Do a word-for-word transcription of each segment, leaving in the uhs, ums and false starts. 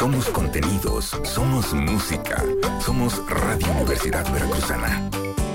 Somos contenidos, somos música, somos Radio Universidad Veracruzana.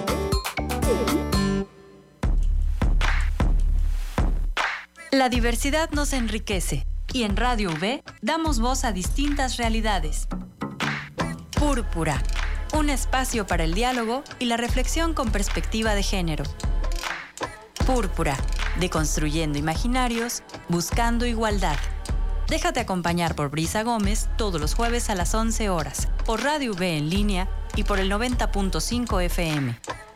La diversidad nos enriquece y en Radio V damos voz a distintas realidades. Púrpura, un espacio para el diálogo y la reflexión con perspectiva de género. Púrpura, deconstruyendo imaginarios, buscando igualdad. Déjate acompañar por Brisa Gómez todos los jueves a las once horas, por Radio V en línea y por el noventa punto cinco F M.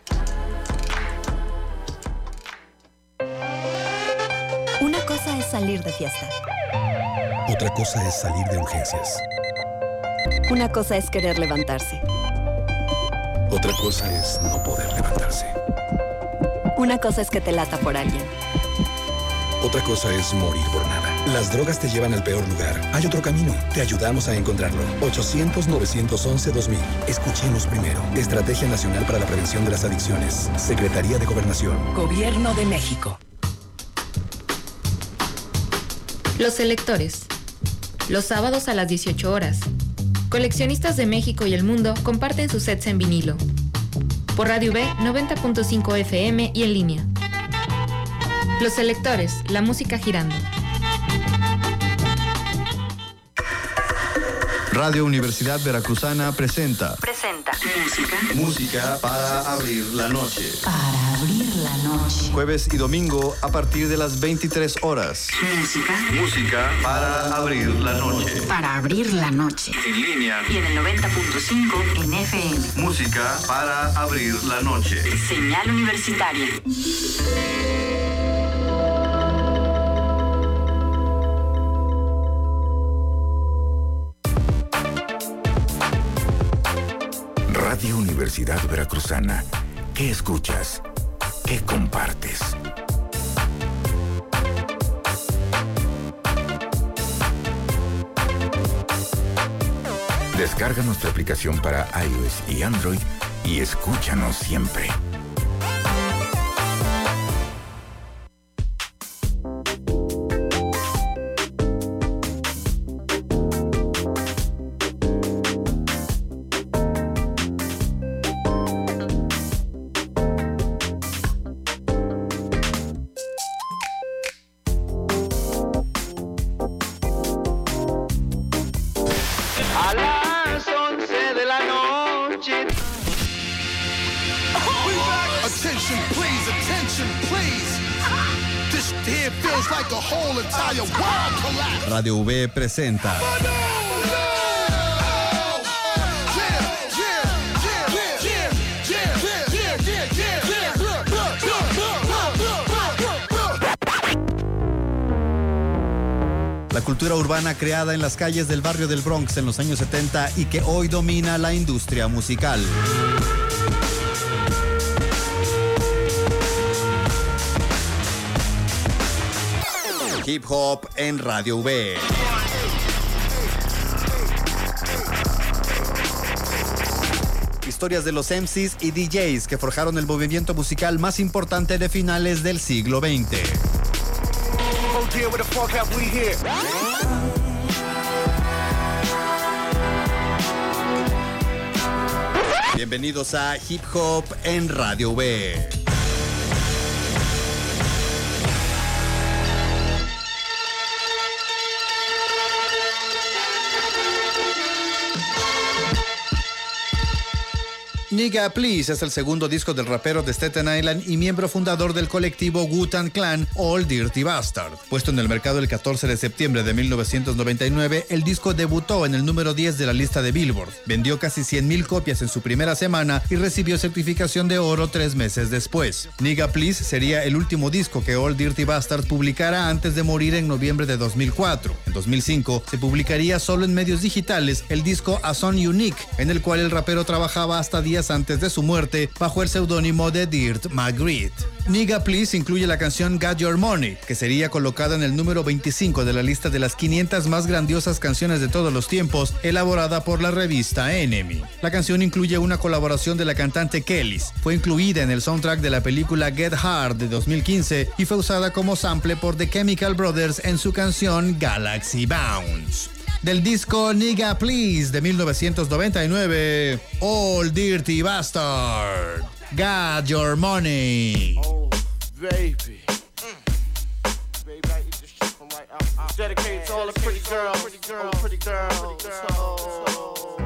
Una cosa es salir de fiesta. Otra cosa es salir de urgencias. Una cosa es querer levantarse. Otra cosa es no poder levantarse. Una cosa es que te lata por alguien. Otra cosa es morir por nada. Las drogas te llevan al peor lugar. Hay otro camino. Te ayudamos a encontrarlo. ochocientos, novecientos once, dos mil. Escuchemos primero. Estrategia Nacional para la Prevención de las Adicciones. Secretaría de Gobernación. Gobierno de México. Los Selectores. Los sábados a las dieciocho horas. Coleccionistas de México y el mundo comparten sus sets en vinilo. Por Radio V noventa punto cinco F M y en línea. Los Selectores, la música girando. Radio Universidad Veracruzana presenta. Presenta. Música. Música para abrir la noche. Para abrir la noche. Jueves y domingo a partir de las veintitrés horas. Música. Música para abrir la noche. Para abrir la noche. En línea. Y en el noventa punto cinco en F M. Música para abrir la noche. Señal universitaria. Radio Universidad Veracruzana. ¿Qué escuchas? ¿Qué compartes? Descarga nuestra aplicación para iOS y Android y escúchanos siempre. Radio V presenta. La cultura urbana creada en las calles del barrio del Bronx en los años setenta y que hoy domina la industria musical. Hip Hop en Radio V. Historias de los M Cs y D Js que forjaron el movimiento musical más importante de finales del siglo veinte. Bienvenidos a Hip Hop en Radio V. Nigga Please es el segundo disco del rapero de Staten Island y miembro fundador del colectivo Wu-Tang Clan, Old Dirty Bastard. Puesto en el mercado el catorce de septiembre de mil novecientos noventa y nueve, el disco debutó en el número diez de la lista de Billboard. Vendió casi cien mil copias en su primera semana y recibió certificación de oro tres meses después. Nigga Please sería el último disco que Old Dirty Bastard publicara antes de morir en noviembre de dos mil cuatro. En dos mil cinco se publicaría solo en medios digitales el disco A Song Unique, en el cual el rapero trabajaba hasta días antes de su muerte bajo el seudónimo de Dirt Magritte. Nigga Please incluye la canción Got Your Money, que sería colocada en el número veinticinco de la lista de las quinientas más grandiosas canciones de todos los tiempos, elaborada por la revista Enemy. La canción incluye una colaboración de la cantante Kellys, fue incluida en el soundtrack de la película Get Hard de dos mil quince y fue usada como sample por The Chemical Brothers en su canción Galaxy Bounce. Del disco Nigga Please de mil novecientos noventa y nueve, Old Dirty Bastard, Got Your Money. Oh, baby. Baby, I eat this shit from right out. out. Dedicated to all the pretty girls, pretty girls, pretty girls, oh.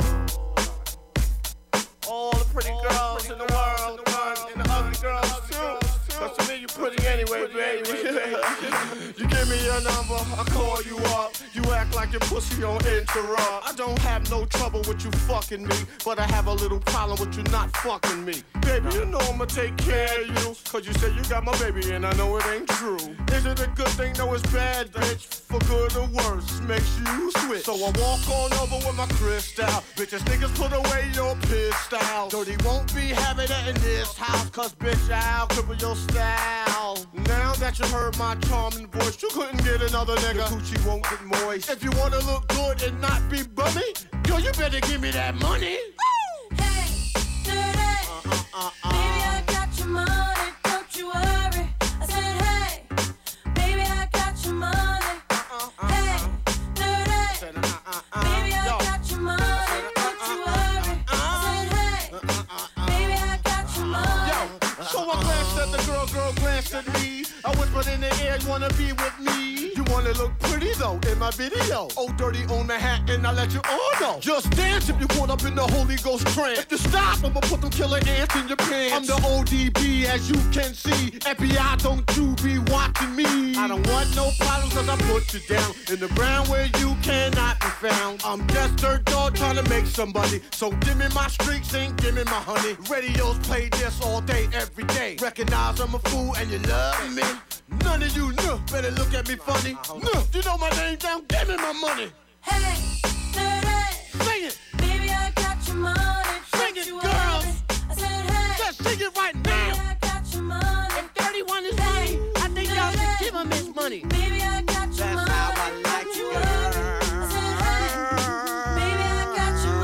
All the pretty girls in the world, and the ugly girls too. But to me, you pretty anyway, baby. You give me your number, I call you up. You act like your pussy on interrupt. I don't have no trouble with you fucking me, but I have a little problem with you not fucking me. Baby, you know I'ma take care of you, cause you say you got my baby and I know it ain't true. Is it a good thing? No, it's bad, bitch. For good or worse, makes you switch. So I walk on over with my crystal. Bitches, niggas, put away your pistol. Dirty won't be having it in this house, cause bitch, I'll cripple your style. Now that you heard my charming voice, you couldn't get another nigga. Your coochie won't get moist. If you wanna look good and not be bummy, girl, you better give me that money. Woo! Hey, dirty. Uh, uh, uh, baby, I got your money, don't you worry. I said, hey, baby, I got your money. Uh, uh, hey, dirty. Said, uh, uh, uh, baby, I yo. got your money, don't you worry. I said, hey, uh, uh, uh, baby, I got your money. Yo, so I glanced at the girl, girl glanced at me. I whispered in the air, you wanna be with me? You wanna look pretty though in my video. Oh, dirty on the hat and I let you all know. Just dance if you caught up in the Holy Ghost trance. If you stop, I'ma put them killer ants in your pants. I'm the O D B as you can see. F B I, don't you be watching me. I don't want no problems cause I put you down in the ground where you cannot be found. I'm just dirt dog trying to make somebody. So give me my streaks and give me my honey. Radios play this all day, every day. Recognize I'm a fool and you love me. None of you know, better look at me funny. No, you know my name down, give me my money. Hey, dirty. Sing it. Baby, I got your money. Sing it, you girls. worry. I said, hey. Just sing it right Baby, now. I got your money. If thirty-one is Hey, money, I think y'all should give him his money. Baby, I got your That's money. how I like don't you, you girl. worry. I said, hey. Baby, I got your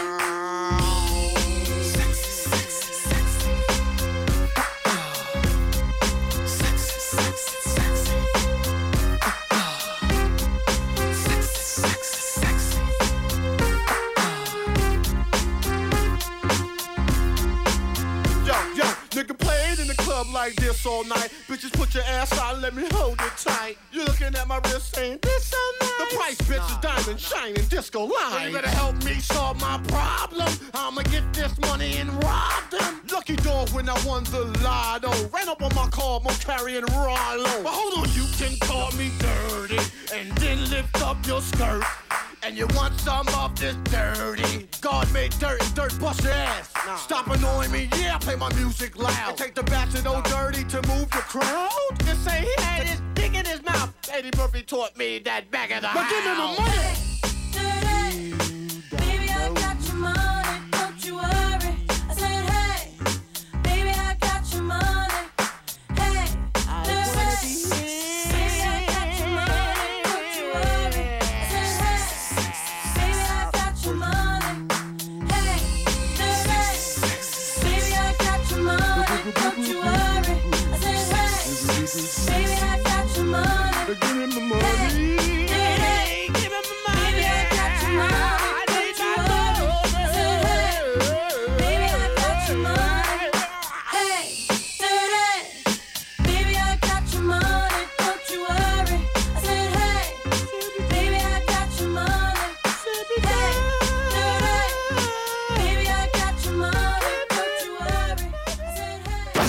money. Sexy, sexy, sexy. Sexy, sexy, sexy. Sexy, sexy, sexy. Yo, yo, nigga played in the club like this all night. Bitches, put your ass out and let me hold it tight. You looking at my wrist saying, this so nice. The price, bitch, is diamond shining disco lights. You better help me solve my problem. I'ma get this money and rob them. Lucky dog when I won the lotto. Ran up on my car, I'm carrying Rollo. But hold on, you can call me dirty and then lift up your skirt. And you want some of this dirty? God made dirt and dirt bust your ass. Nah. Stop annoying me, yeah, play my music loud. And take the bats and old dirty to move the crowd. Just say he had his dick in his mouth. Eddie Murphy taught me that back of the but house. But give me my money. Hey, dirty. Baby, I got your money, don't you worry. I said, hey, baby, I got your money. Hey, dirty. Baby, I got your money, don't you worry. I said, hey, baby, I got your money. Hey, dirty. Baby, I got your money, don't you worry. I said, hey, baby, I got your money. Give me my money. Hey, give me my money. Baby, I got your money. Don't you worry. I said, hey, baby, I got your money. Hey, dirty. Baby, I got your money. Don't you worry. I said, hey, baby, I got your money. Hey, dirty. Baby, I got your money. Don't you worry. I said,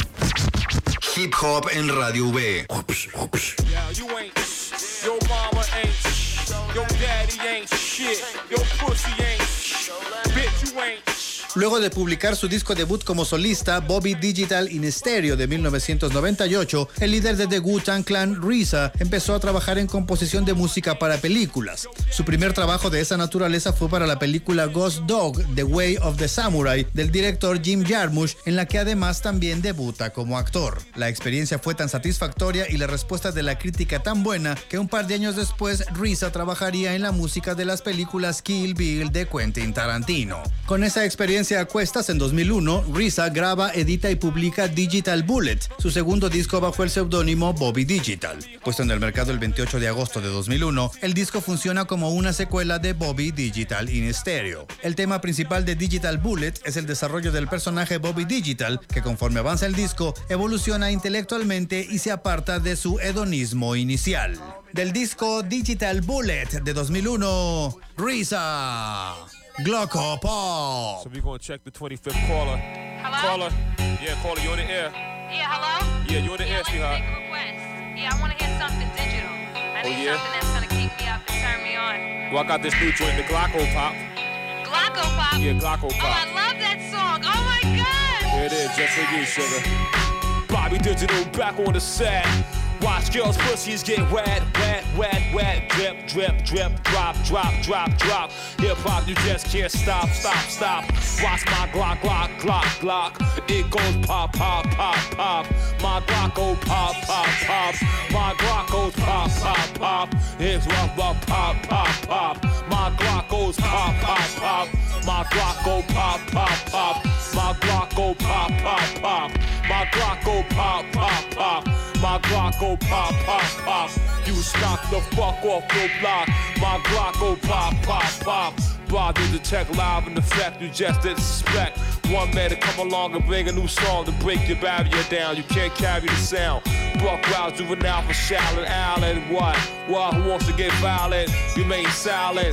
hey. Hip Hop en Radio V. Yeah, you ain't, your mama ain't, your daddy ain't shit, your pussy ain't, bitch, you ain't. Luego de publicar su disco debut como solista, Bobby Digital in Stereo de mil novecientos noventa y ocho, el líder de The Wu-Tang Clan, R Z A, empezó a trabajar en composición de música para películas. Su primer trabajo de esa naturaleza fue para la película Ghost Dog, The Way of the Samurai, del director Jim Jarmusch, en la que además también debuta como actor. La experiencia fue tan satisfactoria y la respuesta de la crítica tan buena que un par de años después R Z A trabajaría en la música de las películas Kill Bill de Quentin Tarantino. Con esa experiencia irse a cuestas, en dos mil uno, R Z A graba, edita y publica Digital Bullet, su segundo disco bajo el seudónimo Bobby Digital. Puesto en el mercado el veintiocho de agosto de dos mil uno, el disco funciona como una secuela de Bobby Digital in Stereo. El tema principal de Digital Bullet es el desarrollo del personaje Bobby Digital, que conforme avanza el disco, evoluciona intelectualmente y se aparta de su hedonismo inicial. Del disco Digital Bullet de dos mil uno, R Z A, Glocko Pop. So we're gonna check the twenty-fifth caller. Hello? Caller. Yeah, caller, you on the air. Yeah, hello? Yeah, you on the Yeah, air, let me sweetheart. make a request. Yeah, I want to hear something digital. I Oh, need yeah? something that's going to keep me up and turn me on. Well, I got this new joint, the Glocko Pop. Glocko Pop? Yeah, Glocko Pop. Oh, I love that song. Oh, my God. Here it is, just for you, sugar. Bobby Digital back on the set. Watch girls' pussies get wet, wet, wet, wet. Drip, drip, drip, drop, drop, drop, drop. Hip hop, you just can't stop, stop, stop. Watch my Glock, Glock, Glock, Glock. It goes pop, pop, pop, pop. My Glock go pop, pop, pop. My Glock goes pop, pop, pop. It's rough, rough, pop, pop, pop. My Glock goes pop, pop, pop. My Glock go pop, pop, pop. My Glock go pop, pop, pop. My Glock go pop, pop, pop. My Glock go pop, pop, pop. You knock the fuck off your block. My Glock go pop, pop, pop. Bobby the tech live in effect, you just didn't suspect. One man to come along and bring a new song to break your barrier down. You can't carry the sound. Buck Wild, Juvenile for Shallon, Allen. What? What? Who wants to get violent? Remain silent.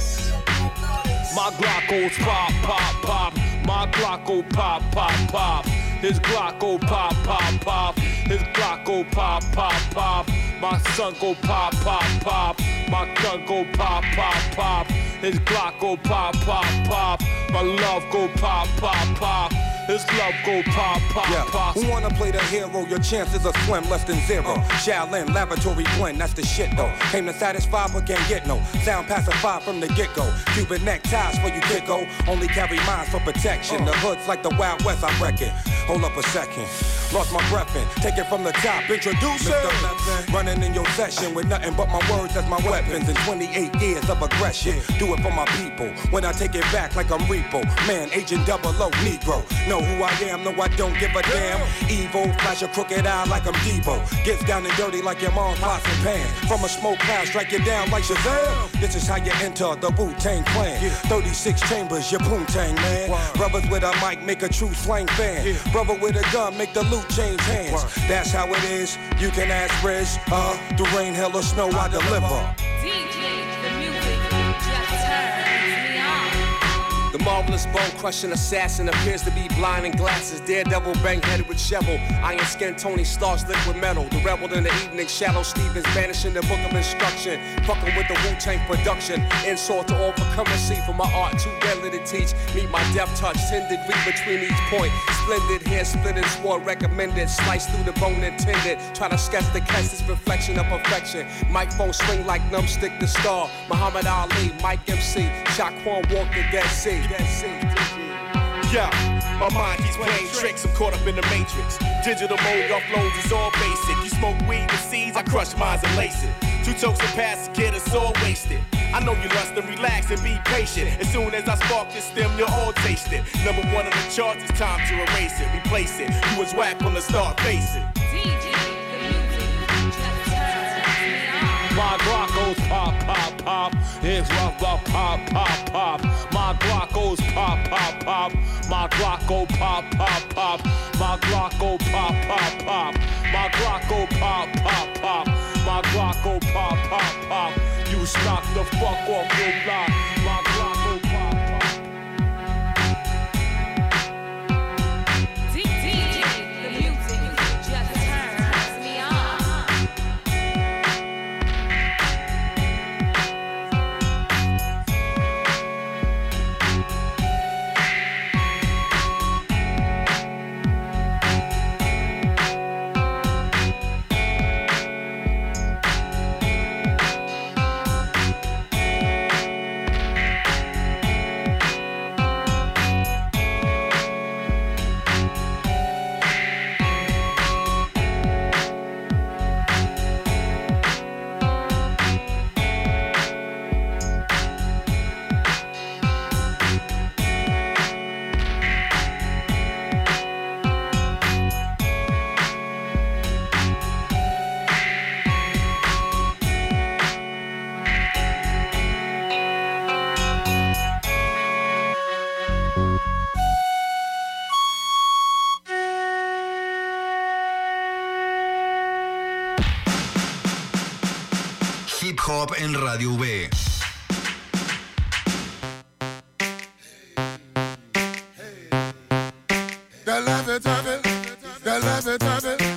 My Glock goes pop, pop, pop. My Glock go pop, pop, pop. His Glock go pop, pop, pop. His Glock go pop, pop, pop. My son go pop, pop, pop. My gun go pop, pop, pop. His Glock go pop, pop, pop. My love go pop, pop, pop. His love go pop, pop, yeah. pop. Who wanna play the hero? Your chances are slim, less than zero. Uh. Shaolin, laboratory blend, that's the shit though. Came to satisfy but can't get no. Sound pacified from the get-go. Cuban neckties for you get-go. Only carry mines for protection. Uh. The hood's like the Wild West, I reckon. Hold up a second. Lost my breath in. Take it from the top. Introduce it. Running in your session with nothing but my words as my weapons. And twenty-eight years of aggression. Do it for my people. When I take it back like I'm Repo. Man, Agent Double O, Negro. Know who I am, no I don't give a damn. Evil, flash a crooked eye like I'm Debo. Gets down and dirty like your mom's pots and pans. From a smoke cloud, strike you down like Shazam. This is how you enter the Wu-Tang Clan. thirty-six chambers, your Poontang man. Brothers with a mic make a true slang fan. Brother with a gun make the loot change hands. That's how it is, you can ask Riz. Uh, the rain, hell or snow, I deliver. D J, the music just turns me on. The marvelous bone-crushing assassin appears to be blind in glasses. Daredevil bang-headed with shovel. Iron skin Tony Stark's liquid metal. The rebel in the evening shadow Stevens banishing the book of instruction. Fucking with the Wu-Tang production. Insult to all for currency for my art too deadly to teach. Meet my depth touch, ten degree between each point. Splendid hair split and sword recommended. Slice through the bone intended. Try to sketch the catch this reflection of perfection. Microphone swing like numbstick the star. Muhammad Ali, Mike M C, Shaquan Walker, Dead Sea. Yeah, my mind keeps playing tricks, I'm caught up in the matrix. Digital mode uploads is all basic. You smoke weed with seeds, I crush mines and lace it. Two tokes and pass to get us all wasted. I know you lust and relax and be patient. As soon as I spark this stem, you'll all taste it. Number one on the charts, it's time to erase it, replace it. You was whack from the start, face it. D J, the music just turns me on. My Glock goes pop, pop, pop. It's rough, rough, pop, pop, pop. My Glock goes pop, pop, pop. My Glock go pop, pop, pop. My Glock go pop, pop, pop. My Glock go pop, pop, pop. My Glock go pop, pop, pop. You knock the fuck off your block. My Glock go pop, pop. D J, the music just turns me on. Radio V. That love it, love it, that love it, love it.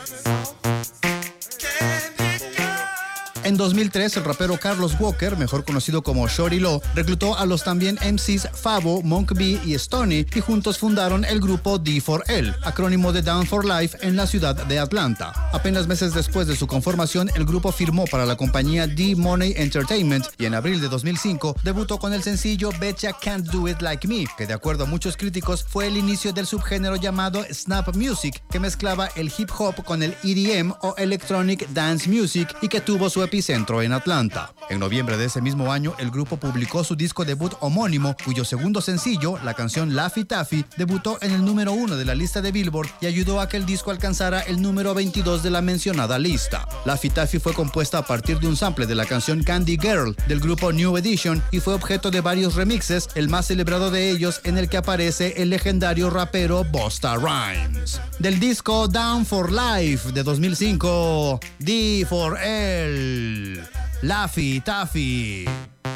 En dos mil tres, el rapero Carlos Walker, mejor conocido como Shorty Lo, reclutó a los también M Cs Fabo, Monk B y Stoney y juntos fundaron el grupo D cuatro L, acrónimo de Down for Life, en la ciudad de Atlanta. Apenas meses después de su conformación, el grupo firmó para la compañía D-Money Entertainment y en abril de dos mil cinco debutó con el sencillo Betcha Can't Do It Like Me, que de acuerdo a muchos críticos fue el inicio del subgénero llamado Snap Music, que mezclaba el hip hop con el E D M o Electronic Dance Music y que tuvo su epicentro en Atlanta. En noviembre de ese mismo año, el grupo publicó su disco debut homónimo, cuyo segundo sencillo, la canción Laffy Taffy, debutó en el número uno de la lista de Billboard y ayudó a que el disco alcanzara el número veintidós de la mencionada lista. Laffy Taffy fue compuesta a partir de un sample de la canción Candy Girl del grupo New Edition y fue objeto de varios remixes, el más celebrado de ellos en el que aparece el legendario rapero Busta Rhymes. Del disco Down for Life de dos mil cinco, D cuatro L. Laffy Taffy.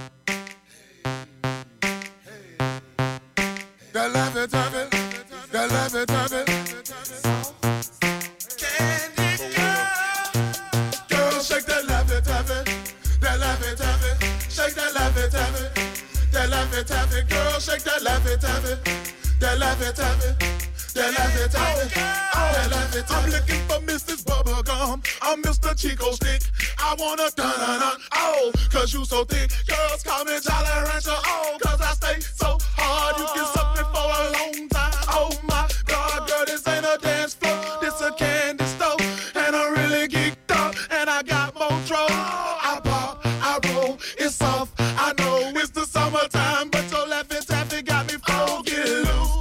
That love it, love it, that love it, love it. Candy girl, girl, shake that love it, love it, that love it, love it, shake that love it, love it, that love it, love it, girl, shake that love it, love it, that love it, love it. That love it, love it, that love it, I'm looking for Missus Bubblegum. I'm Mister Chico Stick. I wanna dun dun dun, oh, cause you so thick. Girls call me Jolly Rancher, oh, cause I stay so hard. You can suck me for a long time. Oh my God, girl, this ain't a dance floor, this a candy store. And I'm really geeked up, and I got more trouble. I pop, I roll, it's soft. I know it's the summertime, but your laughing taffy got me full. Get loose.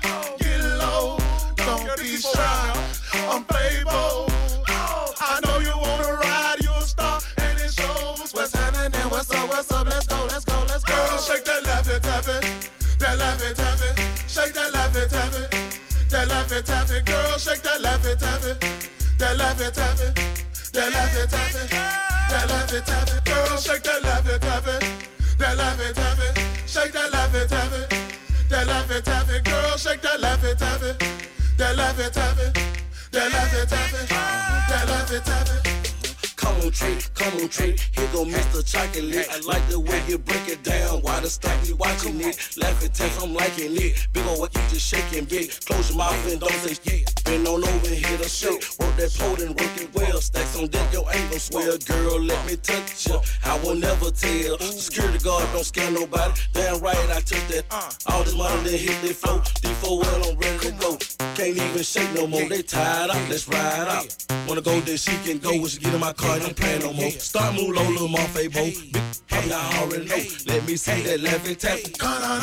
I'm Playboy. Oh, I know you wanna ride, you a star, and it shows. What's happening? What's up? What's up? Let's go, let's go, let's go. Girl, shake that laffy taffy, that laffy taffy, shake that laffy taffy, that laffy taffy. Girl, shake that laffy taffy, that laffy taffy, that laffy taffy, that laffy taffy. Girl, shake that laffy taffy, that laffy taffy, shake that laffy taffy, that laffy taffy. Girl, shake that laffy taffy, that laffy taffy. That love it, taffy, that love it, taffy. Come on, trick, come on, trick. Here go Mister Chocolate. I like the way you break it down. Why the stop me watching it? Laugh it, taste, I'm liking it. Big ol' what you just shaking big. Close your mouth and don't say yeah. Bend on over and hit a shake. Work that pole and work it well. Stacks on deck, your ain't gon' swell. Girl, let me touch you. I will never tell. Security guard don't scare nobody. Damn right, I took that. All this money then hit the flow. D four L, I'm ready to go. Can't even shake no more. They tired out. Let's ride out. Wanna go there, she can go. When she get in my car, don't play no more. Start move low, little Monfabo. Big I already know. Let me see that laughing taffy.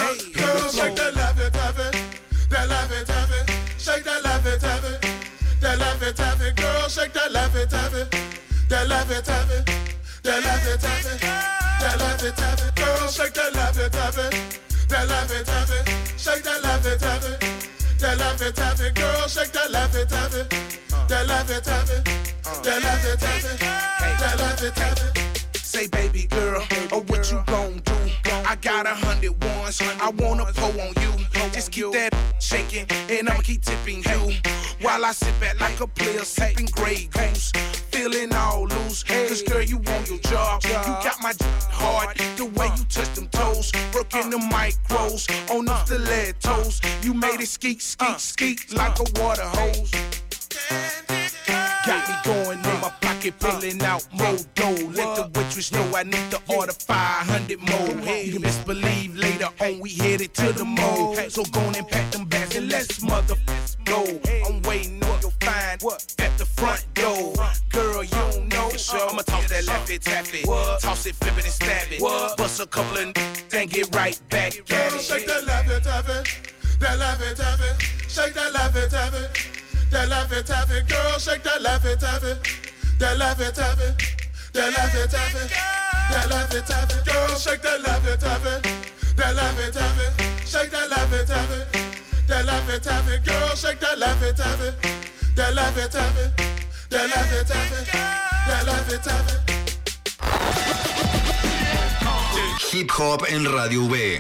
Girl, shake that laughing taffy, that laughing taffy, shake that laughing taffy, that laughing taffy. Girl, shake that laughing taffy, that laughing taffy, that laughing taffy, that laughing taffy. Girl, shake that laughing taffy, that laughing taffy, shake that laughing taffy, that laughing taffy. Girl, shake that laughing taffy, that laughing taffy, that laughing taffy, that laughing taffy. Say, baby girl, oh, what you gon' do? I got a hundred ones, I wanna pull on you. Just keep that shaking, and I'ma keep tipping you. While I sit back like a player, sipping Grey Goose. Feeling all loose, cause girl, you want your job. You got my hard, the way you touch them toes. Working the micros, on the stilettos. You made it skeet, skeet, skeet like a water hose. Got me going in my pocket, filling out more dough. Let the waitress know I need to order five hundred more. You can best believe later on we headed to the mall. So go on and pack them bags and let's motherfuckers go. I'm waiting on your find at the front door. Girl, you don't know. I'ma toss that laffy taffy. Toss it, flip it and stab it. Bust a couple of and get right back at Girl, it. shake that laffy taffy, that laffy taffy, shake that laffy taffy. That laffy taffy, girl, shake that laffy taffy. That laffy taffy, that laffy taffy, that laffy taffy, girl, shake that laffy taffy. That laffy taffy, shake that laffy taffy. That laffy taffy, girl, shake that laffy taffy. That laffy taffy, that laffy taffy, that laffy taffy. hip hop en Radio V.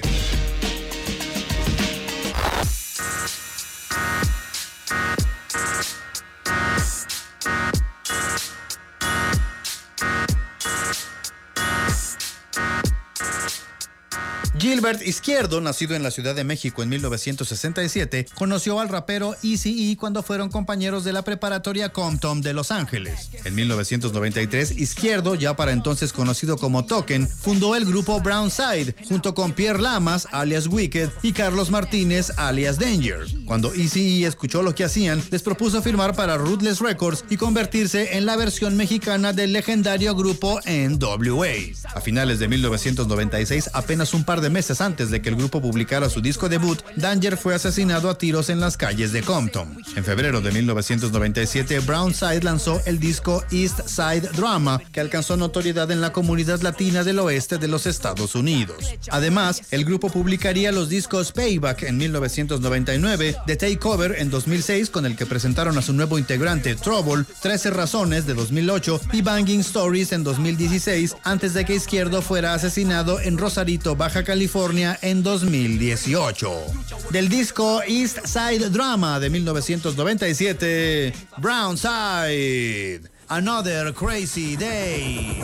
Gilbert Izquierdo, nacido en la Ciudad de México en mil novecientos sesenta y siete, conoció al rapero Eazy-E cuando fueron compañeros de la preparatoria Compton de Los Ángeles. En mil novecientos noventa y tres, Izquierdo, ya para entonces conocido como Token, fundó el grupo Brownside, junto con Pierre Lamas, alias Wicked, y Carlos Martínez, alias Danger. Cuando Eazy-E escuchó lo que hacían, les propuso firmar para Ruthless Records y convertirse en la versión mexicana del legendario grupo N W A. A finales de mil novecientos noventa y seis, apenas un par de meses antes de que el grupo publicara su disco debut, Danger fue asesinado a tiros en las calles de Compton. En febrero de mil novecientos noventa y siete, Brownside lanzó el disco East Side Drama, que alcanzó notoriedad en la comunidad latina del oeste de los Estados Unidos. Además, el grupo publicaría los discos Payback en mil novecientos noventa y nueve, The Takeover en dos mil seis, con el que presentaron a su nuevo integrante Trouble, trece Razones de dos mil ocho y Banging Stories en dos mil dieciséis, antes de que Izquierdo fuera asesinado en Rosarito, Baja California en dos mil dieciocho. Del disco East Side Drama de mil novecientos noventa y siete, Brownside, Another Crazy Day.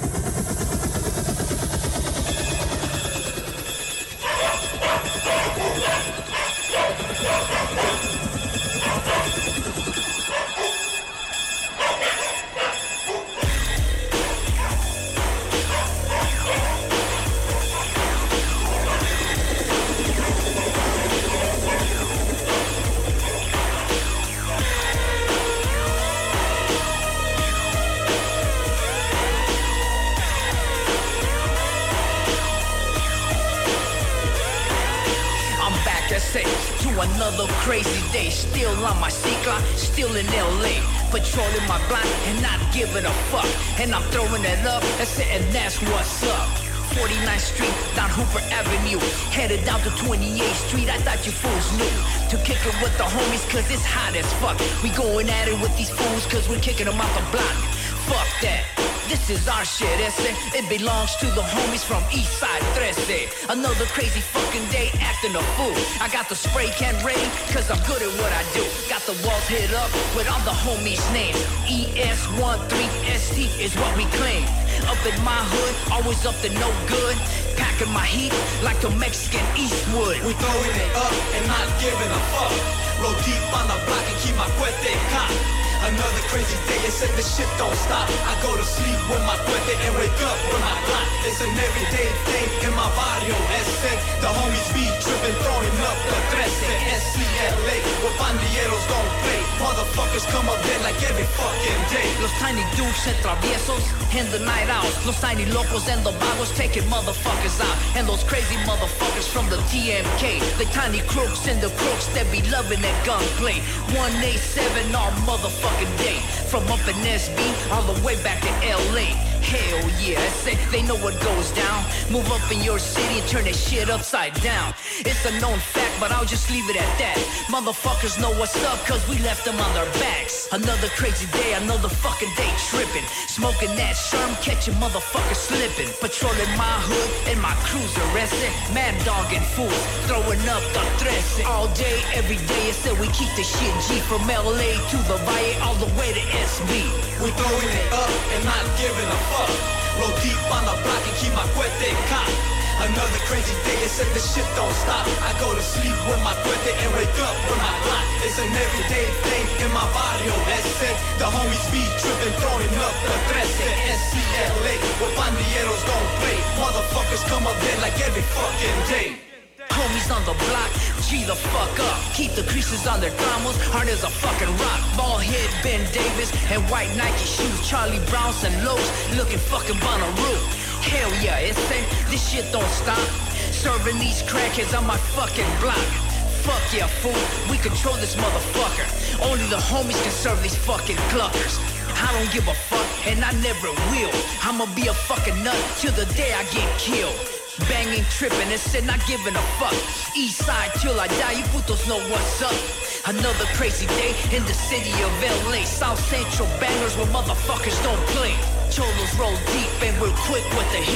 To another crazy day, still on my C-Clock, still in L A, patrolling my block and not giving a fuck, and I'm throwing it up, that's it, and that's what's up. forty-ninth Street, down Hooper Avenue, headed down to twenty-eighth Street, I thought you fools knew, to kick it with the homies cause it's hot as fuck, we going at it with these fools cause we're kicking them out the block, fuck that. This is our shit, ese. It belongs to the homies from Eastside thirteen. Another crazy fucking day acting a fool. I got the spray can ready, cause I'm good at what I do. Got the walls hit up with all the homies' names. E S thirteen S T is what we claim. Up in my hood, always up to no good. Packing my heat like the Mexican Eastwood. We throwing it up and not giving a fuck. Roll deep on the block and keep my cuete cocked. Another crazy day, it said this shit don't stop. I go to sleep with my cuete and wake up with my Glock. It's an everyday thing in my barrio, ese. The homies be tripping, throwing up the thirteen. S C L A, where pandilleros don't play. Motherfuckers come up there like every fucking day. Los tiny dudes and traviesos and the night owls. Los tiny locos and the vagos taking motherfuckers out. And those crazy motherfuckers from the T M K. The tiny crooks and the crooks that be loving that gunplay. one eighty-seven all motherfucking day. From up in S B all the way back to L A. Hell yeah, I say they know what goes down. Move up in your city and turn that shit upside down. It's a known fact, but I'll just leave it at that. Motherfuckers know what's up, cause we left them on their backs. Another crazy day, another fucking day tripping. Smoking that sherm, catching motherfuckers slipping. Patrolling my hood and my cruiser resting. Mad dogging fools, throwing up the threats. All day, every day, it said we keep the shit G. From L A to the Valle, all the way to S B. We throwing it up and not giving a fuck. Roll deep on the block and keep my cuete cocked. Another crazy day, it said this shit don't stop. I go to sleep with my cuete and wake up with my Glock. It's an everyday thing in my barrio, ese. The homies be tripping, throwing up the thirteen. S C L A, where pandilleros don't play. Motherfuckers come up there like every fucking day. Homies on the block, G the fuck up. Keep the creases on their thamos, hard as a fucking rock. Ball head, Ben Davis, and white Nike shoes. Charlie Browns and Lowe's, looking fucking Bonnaroo. Hell yeah, it's say, this shit don't stop. Serving these crackheads on my fucking block. Fuck yeah, fool, we control this motherfucker. Only the homies can serve these fucking cluckers. I don't give a fuck, and I never will. I'ma be a fucking nut till the day I get killed. Banging, tripping, and said not giving a fuck. East side till I die, you putos know what's up. Another crazy day in the city of L A. South Central bangers where motherfuckers don't play. Cholos roll deep and we're quick with the heat.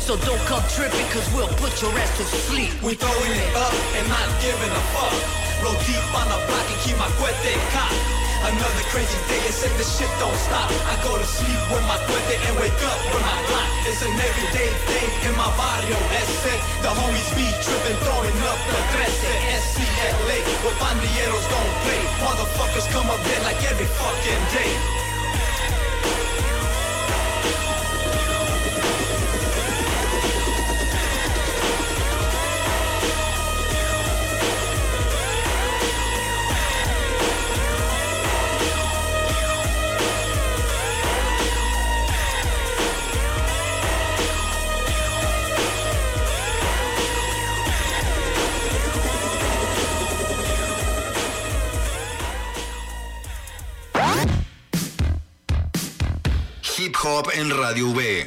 So don't come tripping, cause we'll put your ass to sleep. We throwing it up and not giving a fuck. Roll deep on the block and keep my cuete cop. Another crazy day, it said the shit don't stop. I go to sleep with my cuete and wake up with my block. It's an everyday thing in my barrio. S it, the homies be tripping, throwing up the thirteen. S C L A, where pandilleros don't play. Motherfuckers come up there like every fucking day. Hip Hop en Radio V.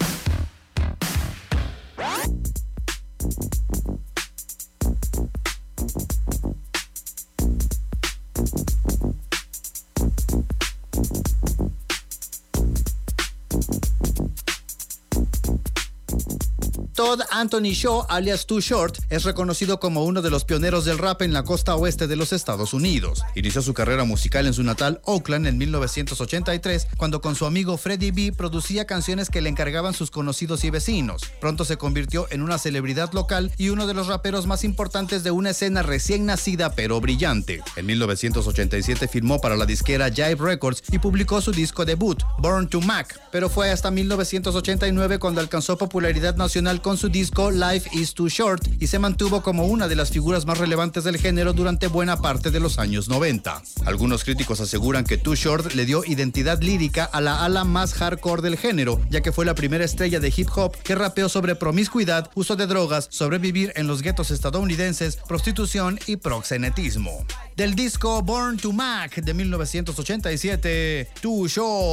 Todd Anthony Shaw, alias Too Short, es reconocido como uno de los pioneros del rap en la costa oeste de los Estados Unidos. Inició su carrera musical en su natal Oakland en mil novecientos ochenta y tres, cuando con su amigo Freddie B producía canciones que le encargaban sus conocidos y vecinos. Pronto se convirtió en una celebridad local y uno de los raperos más importantes de una escena recién nacida pero brillante. En mil novecientos ochenta y siete firmó para la disquera Jive Records y publicó su disco debut, Born to Mac, pero fue hasta mil novecientos ochenta y nueve cuando alcanzó popularidad nacional con su disco Life is Too Short y se mantuvo como una de las figuras más relevantes del género durante buena parte de los años noventa. Algunos críticos aseguran que Too Short le dio identidad lírica a la ala más hardcore del género, ya que fue la primera estrella de hip hop que rapeó sobre promiscuidad, uso de drogas, sobrevivir en los guetos estadounidenses, prostitución y proxenetismo. Del disco Born to Mac de mil novecientos ochenta y siete, Too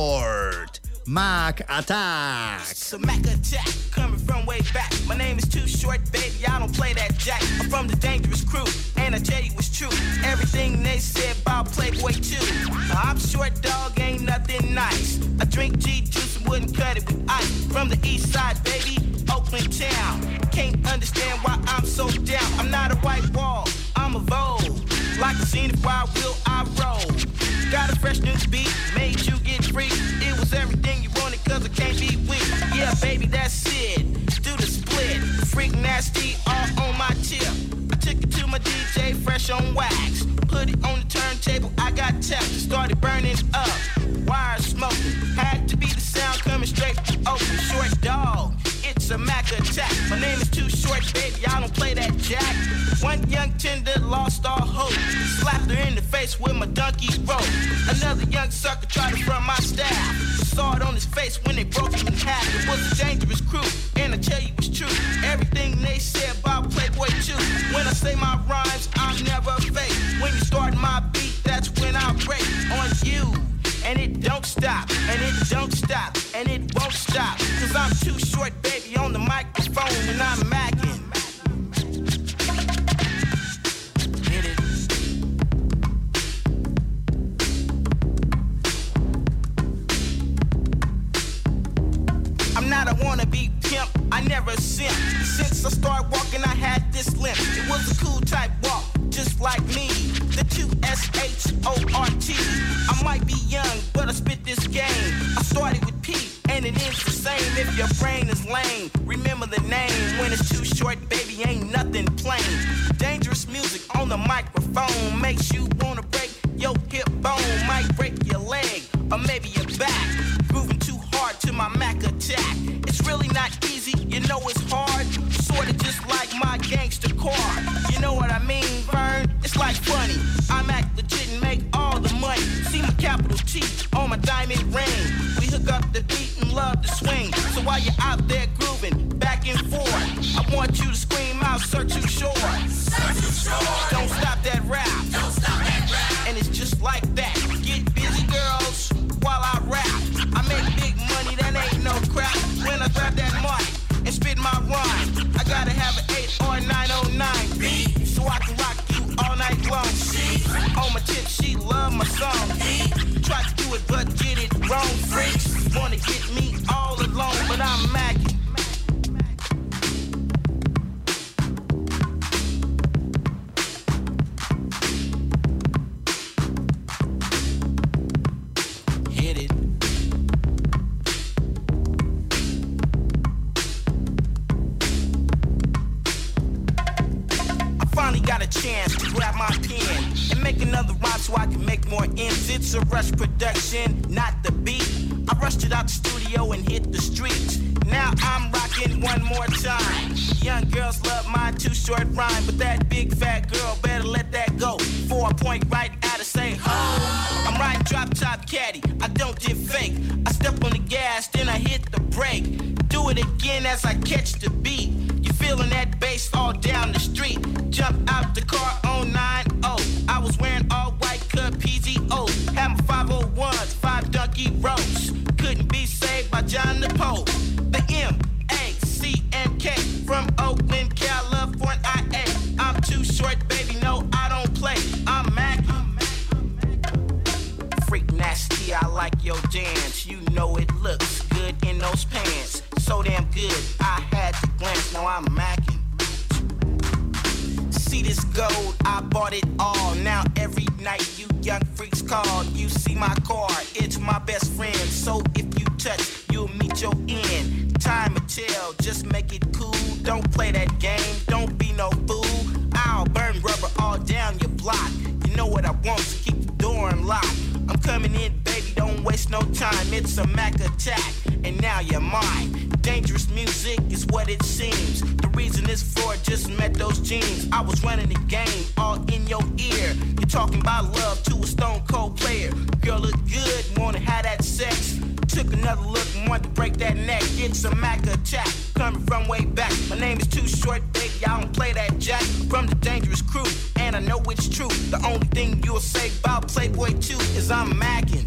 Short, Mac Attack. So Mac Attack, coming from way back. My name is Too Short, baby, I don't play that jack. I'm from the dangerous crew, and I tell you it's true. Everything they said about Playboy too. I'm short, dog, ain't nothing nice. I drink G juice and wouldn't cut it with ice. From the east side, baby, Oakland town. Can't understand why I'm so down. I'm not a white wall, I'm a Vogue. Like a scene of wild wheel, I roll. Got a fresh new beat, made you get free. It was everything you wanted, cause I can't be weak. Yeah, baby, that's it. Do the split. Freak nasty, all on my tip. I took it to my D J, fresh on wax. Put it on the turntable, I got tapped. Started burning up, wire smoking. Had to be the sound coming straight from open. Short dog, it's a Mac Attack. My name is Too Short, baby, I don't play that jack. One young tender lost all hope. Slapped her in the face with my donkey rope. Another young sucker tried to front my staff. Saw it on his face when they broke him in half. It was a dangerous crew, and I tell you it's true. Everything they said about Playboy too. When I say my rhymes, I'm never fake. When you start my beat, that's when I break on you. And it don't stop, and it don't stop, and it won't stop. Cause I'm Too Short, baby, on the microphone, and I'm macking. I'm not a wannabe pimp, I never simp. Since I started walking, I had this limp. It was a cool type walk, just like me. The two S H O R T. I might be young, but I spit this game. I started with P, and it ends the same. If your brain is lame, remember the name. When it's too short, baby, ain't nothing plain. Dangerous music on the microphone makes you wanna break your hip bone. Might break your leg, or maybe your back. Grooving too hard to my Mac Attack. It's really not easy, you know it's hard. Sorta just like my gangster car. You know what I mean, Vern? It's like funny. I'm act legit and make all the money. See my capital T on my diamond ring. We hook up the beat and love to swing. So while you're out there grooving back and forth, I want you to scream out, Sir Too Short. Don't stop that rap. Don't stop that rap. And it's just like that. Get busy, girls, while I rap. I make big money, that ain't no crap. When I grab that mic and spit my rhyme, I gotta have an eight or a nine oh nine beat, so I can rock you all night long. On my tip, she love my song. Try to do it, but get it wrong. Freaks wanna get me all alone, but I'm macking. chance to grab my pen and make another rhyme so I can make more ends. It's a rush production, not the beat. I rushed it out the studio and hit the streets. Now I'm rocking one more time. Young girls love my too short rhyme, but that big fat girl better let that go. Four point right at her, say ho. I'm riding drop top caddy, I don't get fake. I step on the gas, then I hit the brake. Do it again as I catch the beat. You feeling that bass all down the street. Jump out the car on nine oh. I was wearing all white cut P Z Os. Had my five oh ones, five donkey roads. Couldn't be saved by John the Pope. The M A C M K from Oakland, California. I'm too short, baby, no, I don't play. I'm Mac. Freak nasty, I like your dance. You know it looks good in those pants. So damn good, I had to glance. Now I'm macking. See this gold, I bought it all. Now every night you young freaks call. You see my car, it's my best friend. So if you touch, you'll meet your end. Time will tell, just make it cool. Don't play that game, don't be no fool. I'll burn rubber all down your block. You know what I want, so keep the door unlocked. I'm coming in, baby, don't waste no time. It's a Mac attack, and now you're mine. Dangerous music is what it seems. The reason this floor just met those jeans. I was running the game all in your ear. You're talking about love to a stone cold player. Girl look good, wanna have that sex. Took another look and wanted to break that neck. It's a Mac attack, coming from way back. My name is Too Short, baby, I don't play that jack. From the dangerous crew, and I know it's true. The only thing you'll say about Playboy two is I'm macking.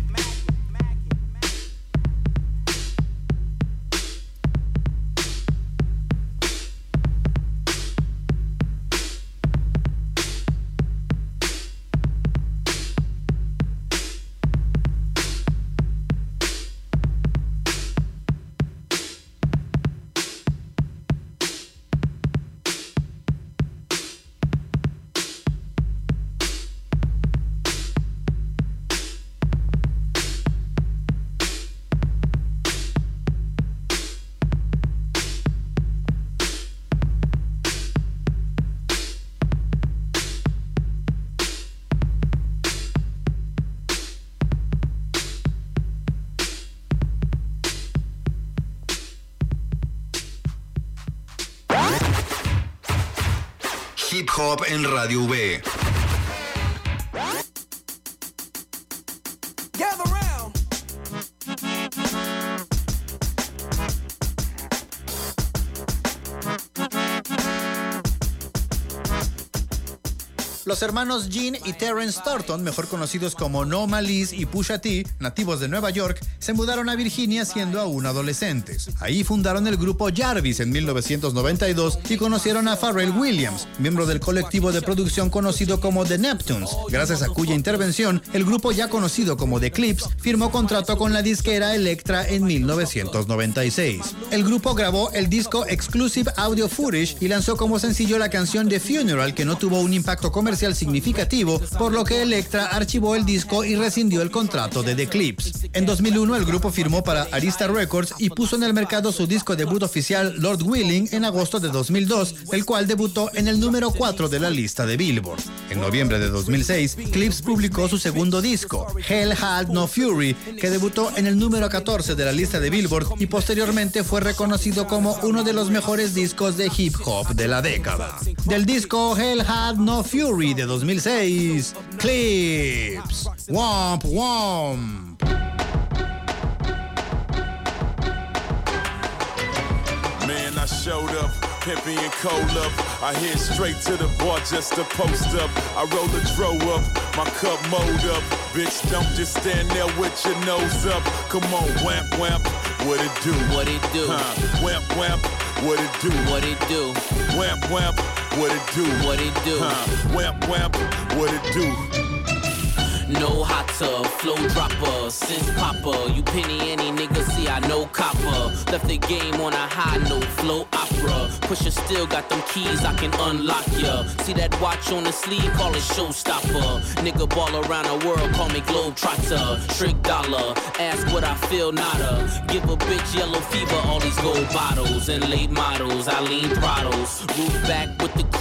Hip Hop en Radio V. Gather round. Los hermanos Gene y Terrence Thornton, mejor conocidos como Noma Lees y Pusha T, nativos de Nueva York, se mudaron a Virginia siendo aún adolescentes. Ahí fundaron el grupo Jarvis en mil novecientos noventa y dos y conocieron a Pharrell Williams, miembro del colectivo de producción conocido como The Neptunes, gracias a cuya intervención el grupo ya conocido como The Clips firmó contrato con la disquera Elektra en mil novecientos noventa y seis. El grupo grabó el disco Exclusive Audio Footage y lanzó como sencillo la canción The Funeral, que no tuvo un impacto comercial significativo, por lo que Elektra archivó el disco y rescindió el contrato de The Clips. En dos mil uno el grupo firmó para Arista Records y puso en el mercado su disco debut oficial Lord Willing en agosto de dos mil dos, el cual debutó en el número cuatro de la lista de Billboard. En noviembre de dos mil seis, Clips publicó su segundo disco, Hell Had No Fury, que debutó en el número catorce de la lista de Billboard y posteriormente fue reconocido como uno de los mejores discos de hip hop de la década. Del disco Hell Had No Fury de dos mil seis, Clips. Womp womp. Man, I showed up, pimping and cold up. I head straight to the bar just to post up. I roll the dro up, my cup mowed up. Bitch, don't just stand there with your nose up. Come on, wamp wamp, what it do? What it do? Huh? Wamp wamp, what it do? What it do? Wamp wamp, what it do? What it do? Huh? Wamp wamp, what it do? No hotter, flow dropper, since popper. You penny any nigga, see I know copper. Left the game on a high note, flow opera. Pusher still got them keys, I can unlock ya. See that watch on the sleeve, call it showstopper. Nigga ball around the world, call me Globetrotter. Trick dollar, ask what I feel, nada. Give a bitch yellow fever, all these gold bottles and late models. I lean throttles, roof back with the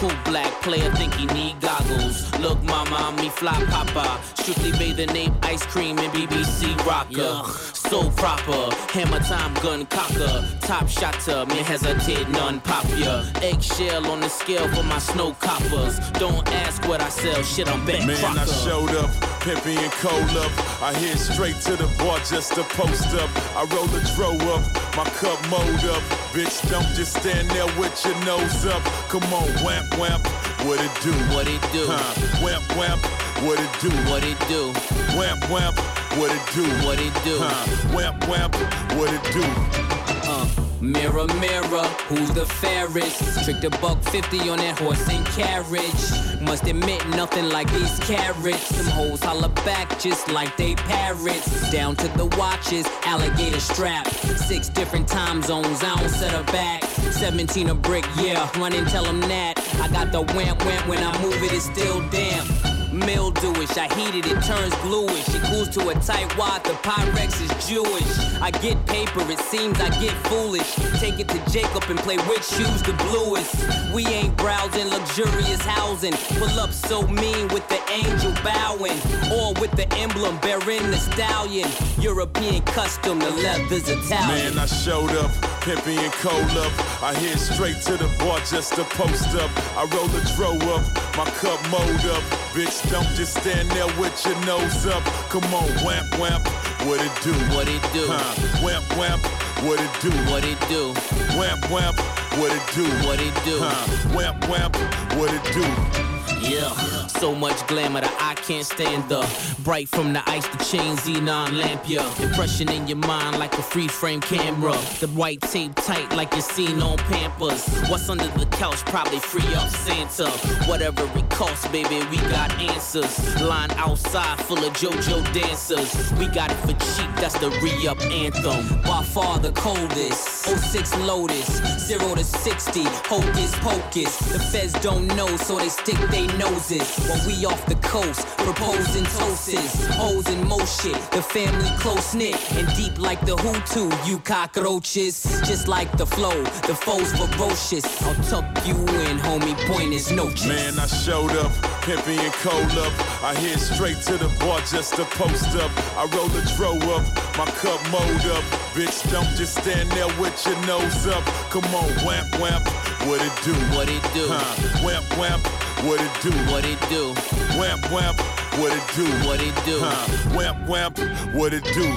Cool black player think he need goggles. Look, mama, me fly papa. Strictly bathing ape ice cream and B B C rocker. So proper, hammer time gun cocker. Top shotter, me hesitate, none pop ya. Eggshell on the scale for my snow coppers. Don't ask what I sell, shit I'm Ben Man, Crocker. I showed up, pimpy and cold up. I head straight to the bar just to post up. I roll a dro up, my cup mowed up. Bitch, don't just stand there with your nose up. Come on, wham, wham, what it do? What it do? Huh, wham, wham, what it do? What it do? Wham, wham, what it do? What it do? Huh, wham, wham, what it do? Uh, mirror, mirror, who's the fairest? Trick the buck fifty on that horse and carriage. Must admit, nothing like these carrots. Them hoes holler back just like they parrots. Down to the watches, alligator strap. Six different time zones, I don't set her back. seventeen a brick, yeah, run and tell them that. I got the whamp whamp, when I move it, it's still damp. Mildewish, I heat it, it turns bluish. It cools to a tight wad, the Pyrex is Jewish. I get paper, it seems I get foolish. Take it to Jacob and play which shoes the bluest. We ain't browsing luxurious housing. Pull up so mean with the angel bowing. Or with the emblem bearing the stallion. European custom, the leather's Italian. Man, I showed up, pimpy and cold up. I head straight to the bar just to post up. I roll a dro up, my cup mowed up. Bitch, don't just stand there with your nose up. Come on, wham, wham, what it do? What it do? Huh, wham, wham, what it do? What it do? Wham, wham, what it do? What it do? Huh, wham, wham, what it do? Yeah, so much glamour that I can't stand the bright from the ice, the chain, xenon lamp, yeah. Impression in your mind like a free frame camera. The white tape tight like you seen on Pampers. What's under the couch probably free up Santa. Whatever it costs, baby, we got answers. Line outside full of JoJo dancers. We got it for cheap, that's the re-up anthem. By far the coldest. oh six Lotus, zero to sixty, hocus pocus. The feds don't know, so they stick they noses while we off the coast proposing toasts. Hoes in motion, the family close knit and deep like the Hutu. You cockroaches, just like the flow, the foes ferocious. I'll tuck you in, homie. Point is no chance. Man, I showed up, pimpy and cold up. I head straight to the bar just to post up. I roll a dro up, my cup mowed up. Bitch, don't just stand there with your nose up. Come on, wham, wham, what it do? What it do? Huh, wham, wham, what it do? What it do? Wham, wham, what it do? What it do? Huh, wham, wham, what it do?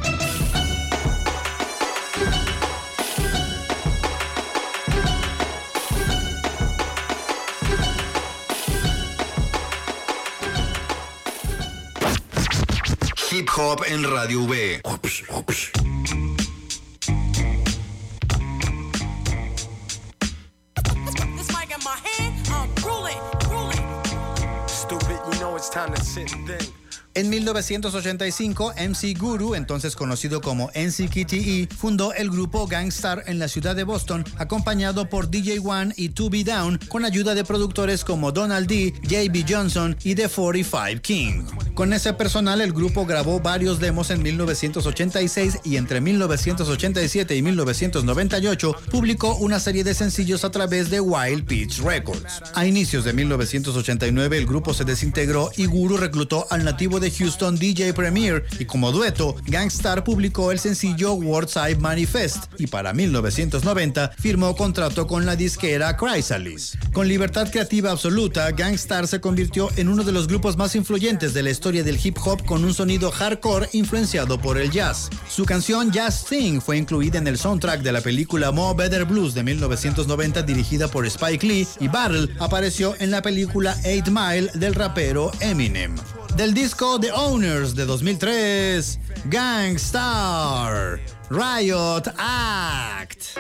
Hip Hop en Radio V. Ups, ups. This mic in my hand, I'm ruling, ruling. Stupid, you know it's time to sit and think. En mil novecientos ochenta y cinco, M C Guru, entonces conocido como N C K T E, fundó el grupo Gang Starr en la ciudad de Boston, acompañado por D J One y two B Down, con ayuda de productores como Donald D, J B Johnson y The cuarenta y cinco King. Con ese personal, el grupo grabó varios demos en mil novecientos ochenta y seis y entre mil novecientos ochenta y siete y mil novecientos noventa y ocho publicó una serie de sencillos a través de Wild Peach Records. A inicios de mil novecientos ochenta y nueve, el grupo se desintegró y Guru reclutó al nativo de Houston D J Premier, y como dueto, Gang Starr publicó el sencillo Worldside Manifest, y para mil novecientos noventa firmó contrato con la disquera Chrysalis. Con libertad creativa absoluta, Gang Starr se convirtió en uno de los grupos más influyentes de la historia del hip hop, con un sonido hardcore influenciado por el jazz. Su canción Just Thing fue incluida en el soundtrack de la película Mo Better Blues de mil novecientos noventa, dirigida por Spike Lee, y Battle apareció en la película eight mile del rapero Eminem. Del disco The Owners de dos mil tres, Gang Starr, Riot Act.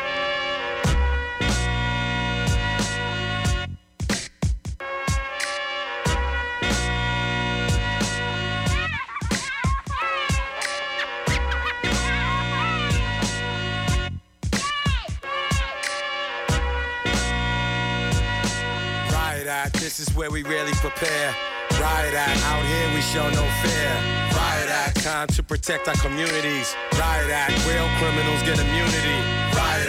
Riot Act, this is where we really prepare. Riot Act, out here we show no fear. Riot Act, time to protect our communities. Riot Act, real criminals get immunity. Riot Act, I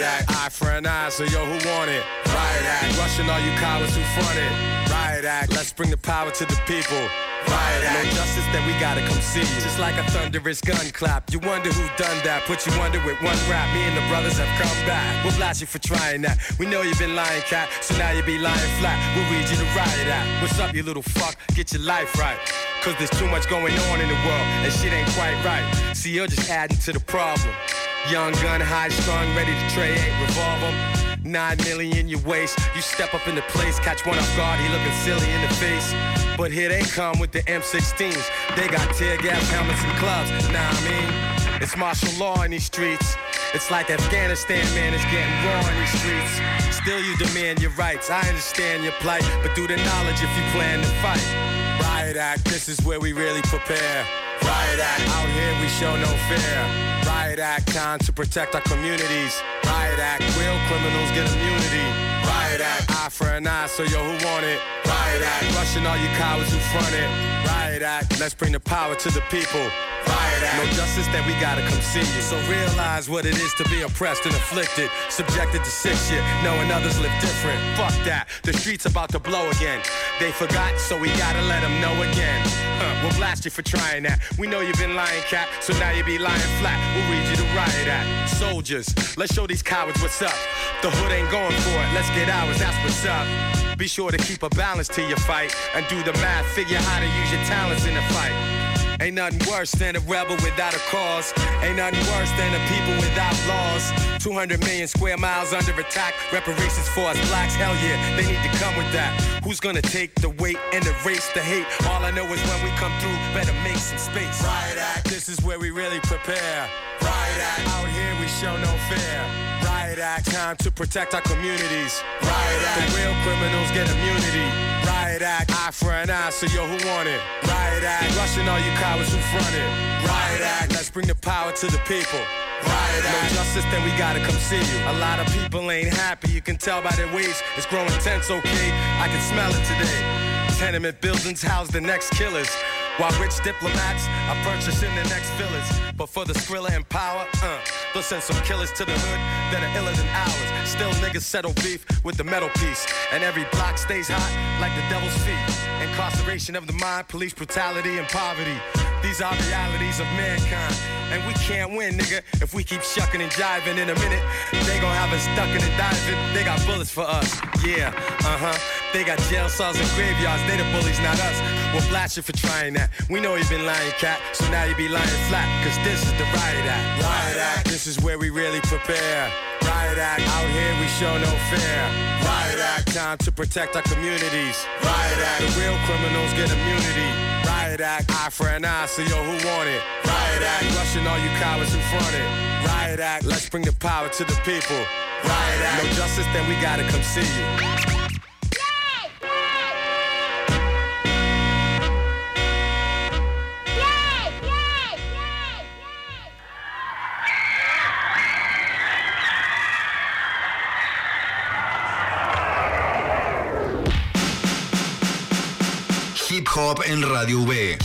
eye for an eye, so yo, who want it? Riot act, rushing all you cowards who front it. Riot act, let's bring the power to the people. Riot act, no justice, then we gotta come see you. Just like a thunderous gun clap, you wonder who done that. Put you under with one rap, me and the brothers have come back. We'll blast you for trying that. We know you've been lying, cat, so now you be lying flat. We'll read you the riot act. What's up, you little fuck? Get your life right. Cause there's too much going on in the world, and shit ain't quite right. See, you're just adding to the problem. Young gun, high strung, ready to trade, revolve 'em. Nine million your waist. You step up in the place, catch one off guard, he looking silly in the face. But here they come with the M sixteens. They got tear gas helmets and clubs. Nah, I mean, it's martial law in these streets. It's like Afghanistan, man, it's getting raw in these streets. Still you demand your rights, I understand your plight, but do the knowledge if you plan to fight. Riot act, this is where we really prepare. Riot act, out here we show no fear. Riot act, time to protect our communities. Riot act, real criminals get immunity. Riot act, eye for an eye, so yo, who want it? Riot act, rushing all you cowards who front it. Riot act, let's bring the power to the people. Riot act, no justice, then we gotta come see you. So realize what it is to be oppressed and afflicted, subjected to sick shit, knowing others live different. Fuck that, the street's about to blow again. They forgot, so we gotta let them know again. Huh, we'll blast you for trying that. We know you've been lying, cat, so now you be lying flat. We'll read you the riot act. Soldiers, let's show these cowards what's up. The hood ain't going for it, let's get ours, that's what's up. Be sure to keep a balance to your fight, and do the math, figure how to use your talents in the fight. Ain't nothing worse than a rebel without a cause. Ain't nothing worse than a people without laws. two hundred million square miles under attack. Reparations for us blacks, hell yeah, they need to come with that. Who's gonna take the weight and erase the hate? All I know is when we come through, better make some space. Riot act, this is where we really prepare. Riot act, out here we show no fear. Riot act, time to protect our communities. Riot act, the real criminals get immunity. Riot act, eye for an eye, so yo, who want it? Riot act, rushing all you cowards who front it. Riot act, let's bring the power to the people. Riot act, no justice, then we gotta come see you. A lot of people ain't happy, you can tell by their ways. It's growing tense, okay, I can smell it today. Tenement buildings house the next killers, while rich diplomats are purchasing the next villas. But for the Skrilla and power, uh, they'll send some killers to the hood that are iller than ours. Still niggas settle beef with the metal piece, and every block stays hot like the devil's feet. Incarceration of the mind, police brutality and poverty. These are realities of mankind, and we can't win, nigga, if we keep shucking and jiving. In a minute, they gon' have us ducking and diving. They got bullets for us, yeah, uh-huh. They got jail cells and graveyards, they the bullies, not us. We'll blast you for trying that. We know you've been lying, cat, so now you be lying flat, cause this is the riot act. Riot act, this is where we really prepare. Riot act, out here we show no fear. Riot act, time to protect our communities. Riot act, the real criminals get immunity. Riot act, eye for an eye, so yo, who want it? Riot act, rushing all you cowards who front it. Riot act, let's bring the power to the people. Riot act, no justice, then we gotta come see you. Hip Hop en Radio V.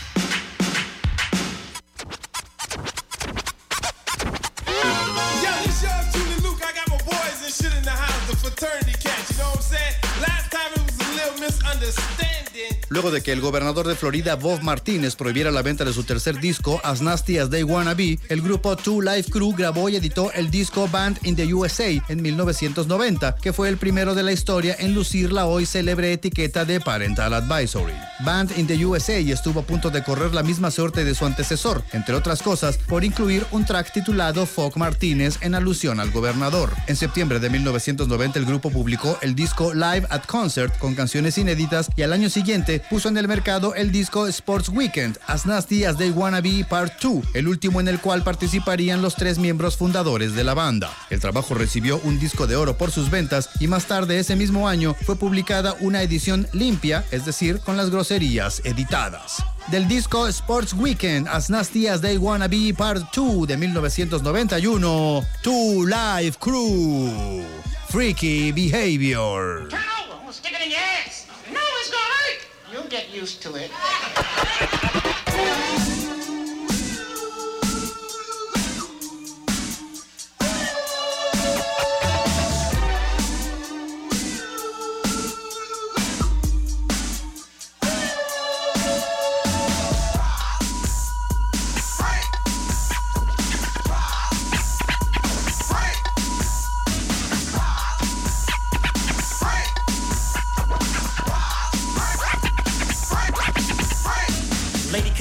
Luego de que el gobernador de Florida, Bob Martínez, prohibiera la venta de su tercer disco, As Nasty As They Wanna Be, el grupo Two Live Crew grabó y editó el disco Band in the U S A en mil novecientos noventa, que fue el primero de la historia en lucir la hoy célebre etiqueta de Parental Advisory. Band in the U S A estuvo a punto de correr la misma suerte de su antecesor, entre otras cosas, por incluir un track titulado Fuck Martínez en alusión al gobernador. En septiembre de mil novecientos noventa el grupo publicó el disco Live at Concert con canciones inéditas y al año siguiente puso en el mercado el disco Sports Weekend, As Nasty As They Wanna Be Part dos, el último en el cual participarían los tres miembros fundadores de la banda. El trabajo recibió un disco de oro por sus ventas y más tarde ese mismo año fue publicada una edición limpia, es decir, con las groserías editadas. Del disco Sports Weekend, As Nasty As They Wanna Be Part dos de mil novecientos noventa y uno, Two Live Crew, Freaky Behavior. Turn over, I'm gonna stick it in your ass. No, it's gonna hurt. You'll get used to it.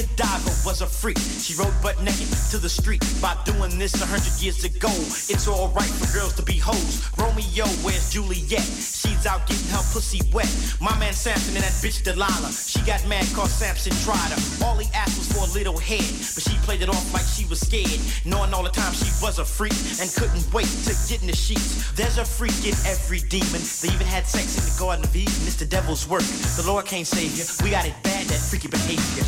Godiva was a freak. She rode butt naked to the street by doing this a hundred years ago. It's alright for girls to be hoes. Romeo, where's Juliet? She's out getting her pussy wet. My man Samson and that bitch Delilah. She got mad cause Samson tried her. All he asked was for a little head, but she played it off like she was scared, knowing all the time she was a freak and couldn't wait to get in the sheets. There's a freak in every demon. They even had sex in the Garden of Eden. It's the devil's work. The Lord can't save you. We got it bad, that freaky behavior.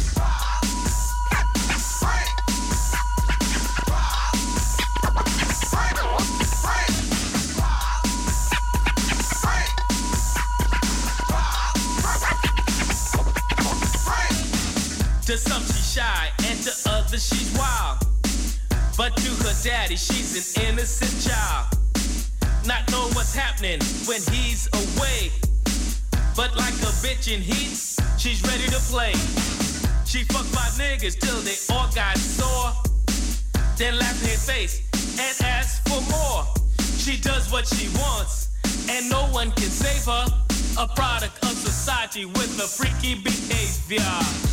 To some she's shy, and to others she's wild. But to her daddy, she's an innocent child. Not know what's happening when he's away. But like a bitch in heat, she's ready to play. She fucked my niggas till they all got sore. Then laughed in his face and asked for more. She does what she wants, and no one can save her. A product of society with a freaky behavior.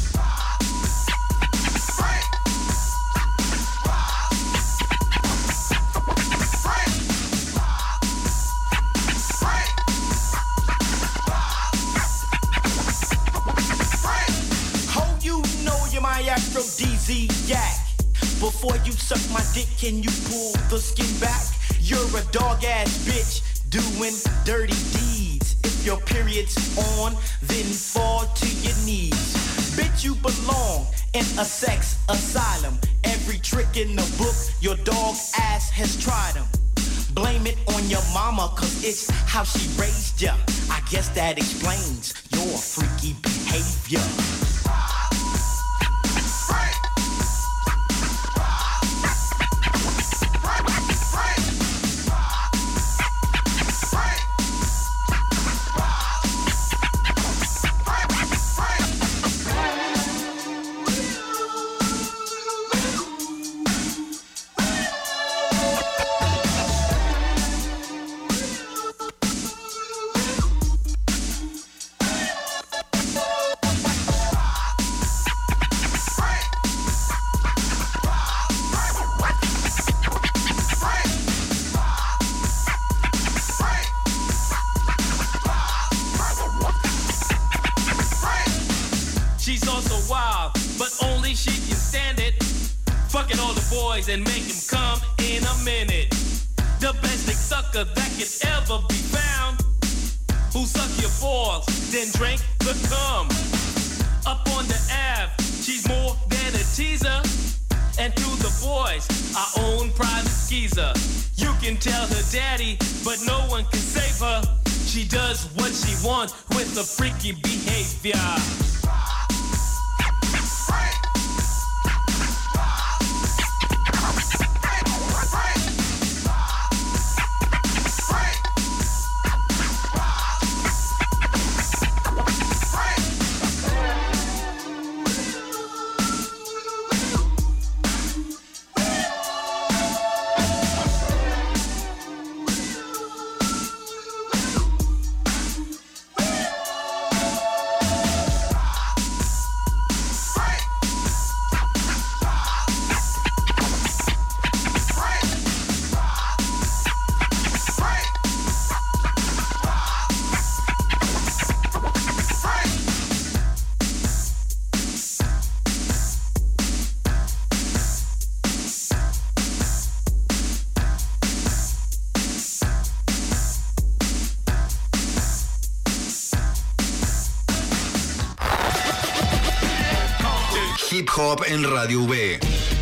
Aphrodisiac. Before you suck my dick, can you pull the skin back? You're a dog ass bitch doing dirty deeds. If your period's on, then fall to your knees. Bitch, you belong in a sex asylum. Every trick in the book, your dog ass has tried them. Blame it on your mama, cause it's how she raised ya. I guess that explains your freaky behavior. And make him come in a minute. The best dick sucker that could ever be found. Who suck your balls, then drink the cum. Up on the Ave, she's more than a teaser. And to the boys, our own private skeezer. You can tell her daddy, but no one can save her. She does what she wants with a freaky behavior. Hip Hop en Radio V.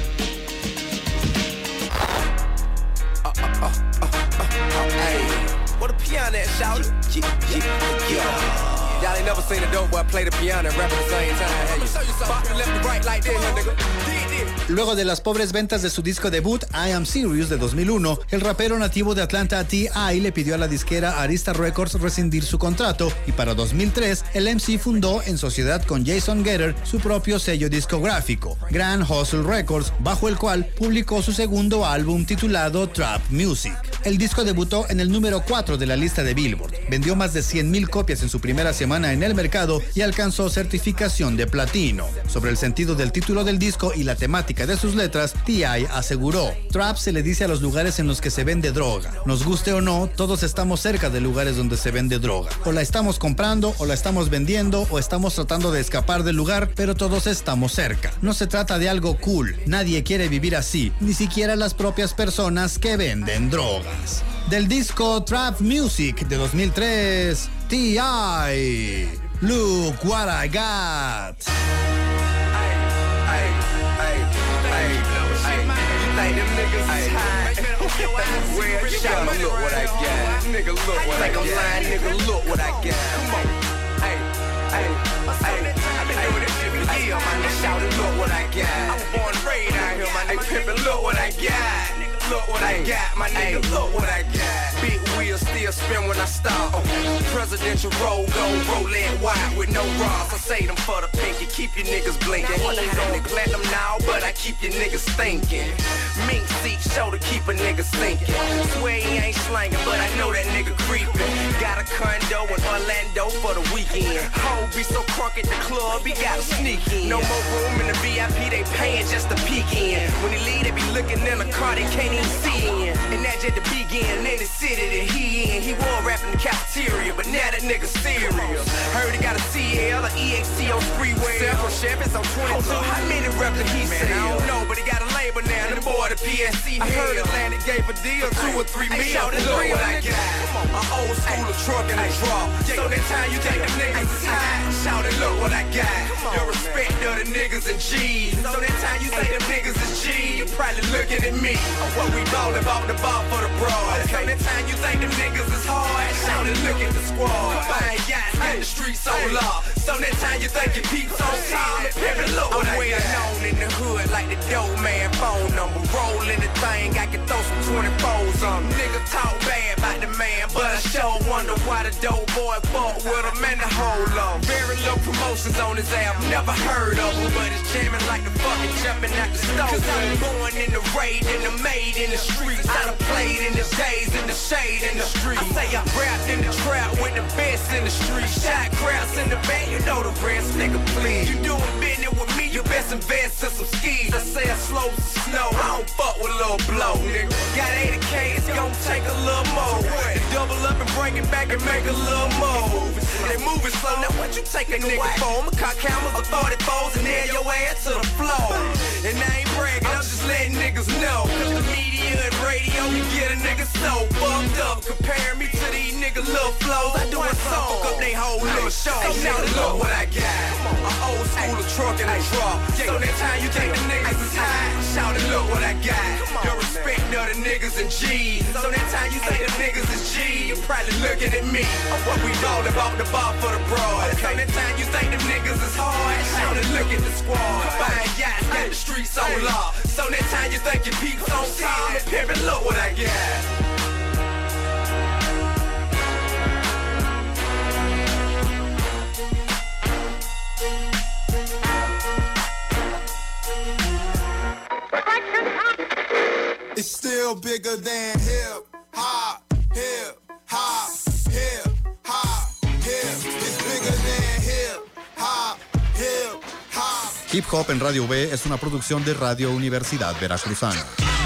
What a piano at, shout it. Y'all ain't never seen a dope boy play the piano and rap at the same time. Bop the left to right like this, huh, nigga. Luego de las pobres ventas de su disco debut, I Am Serious, de dos mil uno, el rapero nativo de Atlanta T I le pidió a la disquera Arista Records rescindir su contrato y para dos mil tres el M C fundó en sociedad con Jason Getter su propio sello discográfico, Grand Hustle Records, bajo el cual publicó su segundo álbum titulado Trap Music. El disco debutó en el número cuatro de la lista de Billboard, vendió más de cien mil copias en su primera semana semana en el mercado y alcanzó certificación de platino. Sobre el sentido del título del disco y la temática de sus letras, T I aseguró: trap se le dice a los lugares en los que se vende droga. Nos guste o no, todos estamos cerca de lugares donde se vende droga. O la estamos comprando, o la estamos vendiendo, o estamos tratando de escapar del lugar, pero todos estamos cerca. No se trata de algo cool. Nadie quiere vivir así, ni siquiera las propias personas que venden drogas. Del disco Trap Music de dos mil tres, T I Look What I Got. Like them niggas is high. Well, you gotta look what I got. Nigga, look what I got. I'm lying, nigga, look what I got. Come on. Hey, hey, hey. I been doing this shit for years, my nigga. Shout it, look what I got. I was born and raised out here, my nigga. Pimpin', look what I got. Look what I got, my nigga. Look what I got. Big wheels still spin when I stop. Presidential roll, go roll it wide with no rocks. I say them for the pinky, keep your niggas blinking. He ain't on the platinum now, but I keep your niggas thinking. Mink seat show to keep a nigga sinking. Swear he ain't slanging, but I know that nigga creeping. Got a condo in Orlando for the weekend. Ho be so crunk at the club, he gotta sneak in. No more room in the V I P, they paying just to peek in. When he leave, they be looking in the car, they can't even see in. And that's just the beginning, in the city that he in. He was rapping in the cafeteria, but now that nigga serious. Heard he got a C L, a E X T on freeway. Several Chevys on twenty-two. How many reps did he sell? I don't know, but he got a label now. The boy, the P S C. I heard Atlantic gave a deal, two or three mil. Look what I got. An old school truck and a drop. So that time you think them niggas is high. Shout it, look what I got. The respect of the niggas and G's. So that time you say them niggas is G, you probably looking at me. What we ballin' about the ball for the broad. So that time you think them niggas is hard. Shout it, look at the squad. Buying yachts, got the streets so low. So that time you think your peeps on time. Pimpin', look what I got. I'm well known in the hood like the dope man phone number. Rollin' the thing, I can throw some twenty-fours on. Nigga talk bad about the man, but I sure wonder why the dope boy fuck with him and the whole lot. Very low promotions on his album, never heard of him, but it's jamming like the fucking jumping out the stove. Cause I'm born in the raid and the made in the streets. I done played in the days in the shade in the streets. I say I rapped in the trap with the best in the streets. Shot crowds in the back, you know the rest, nigga, please. You doing business with me, you best invest in some skis. I say I slow as snow, I don't fuck with little blow, nigga. Got eighty K, it's gon' take a little more. To double up and bring it back and make a little more. They moving slow, now what you take a nigga for? I'ma cock cameras of forty-fours and nail your ass to the floor. And I ain't bragging, I'm just letting niggas know. Cause the media and radio can get a nigga so fucked up. Comparing me to these nigga little flows. I do a song, fuck up they whole little show. So now look what I got. An old school truck and a drop. So that time you think the niggas is high. Shout it, look what I got. The respect of the niggas and G's. So that time you say the niggas is G, you probably looking at me. What we ballin' about the bar for the broad. So that time you think them niggas is hard. Shout it, look at the squad. Buying yachts, got the streets on lock. So that time you think your peeps on time. And pimpin', look what I got. It's still bigger than hip hop, hip hop, hip hop, hip. It's bigger than hip hop, hip hop. Hip Hop en Radio V es una producción de Radio Universidad Veracruzana.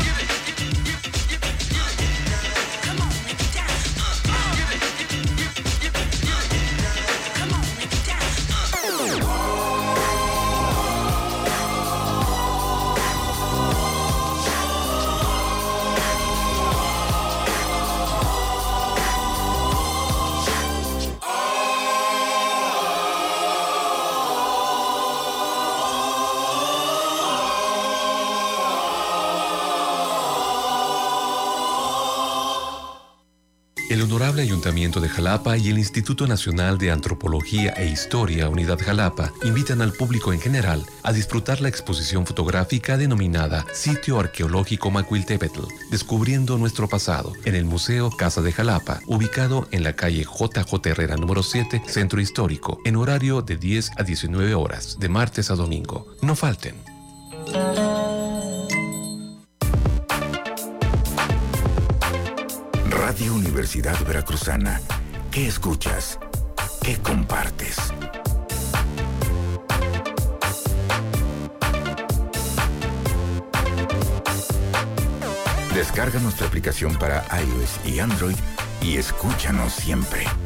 El Honorable Ayuntamiento de Jalapa y el Instituto Nacional de Antropología e Historia Unidad Jalapa invitan al público en general a disfrutar la exposición fotográfica denominada Sitio Arqueológico Macuiltepetl, Descubriendo Nuestro Pasado, en el Museo Casa de Jalapa, ubicado en la calle J J Herrera número siete, Centro Histórico, en horario de diez a diecinueve horas, de martes a domingo. No falten. Radio Universidad Veracruzana. ¿Qué escuchas? ¿Qué compartes? Descarga nuestra aplicación para iOS y Android y escúchanos siempre.